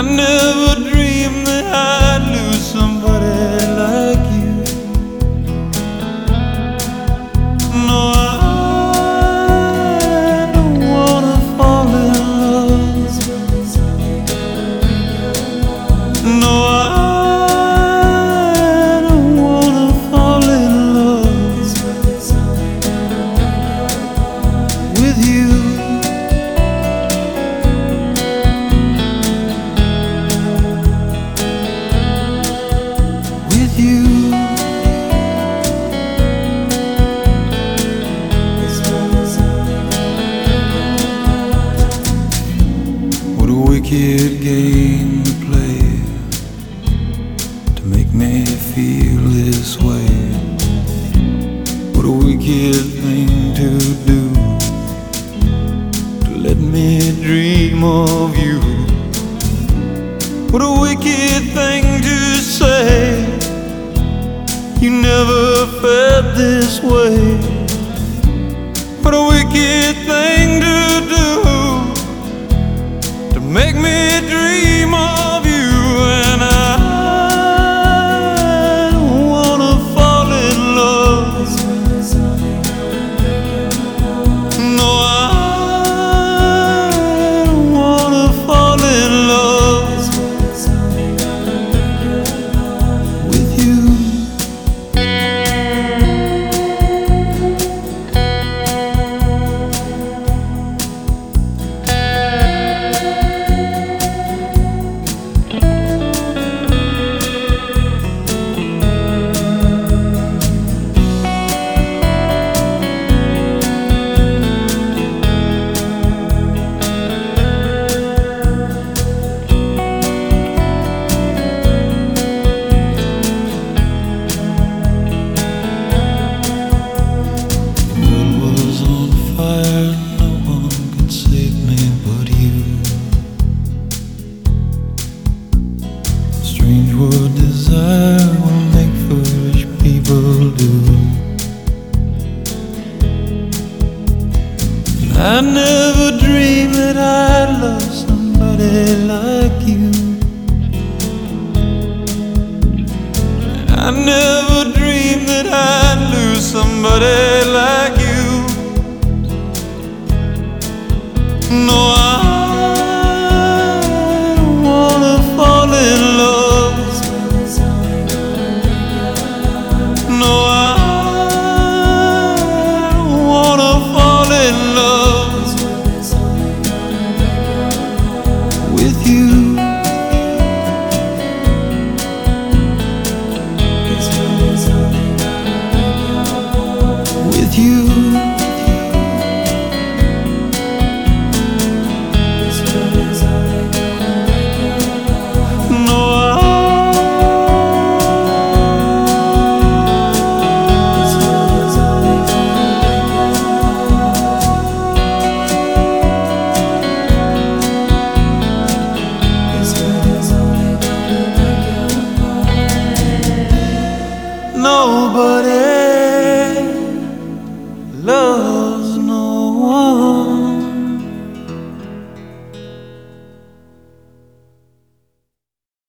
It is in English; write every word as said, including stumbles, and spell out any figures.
I never dreamed that I'd lose somebody like you. No, I don't wanna fall in love. No, I don't wanna fall in love with you. What a wicked game to play to make me feel this way. What a wicked thing to do to let me dream of you. What a wicked thing to say, you never felt this way. What a wicked thing to do to make me dream of you. And I don't wanna fall in love. No, I don't wanna fall in love with you. Strange what desire will make foolish people do. I never dreamed that I'd love somebody like you. I never dreamed that I'd lose somebody like you. No, I don't wanna fall in love. No, I don't wanna fall in love with you. With you. Nobody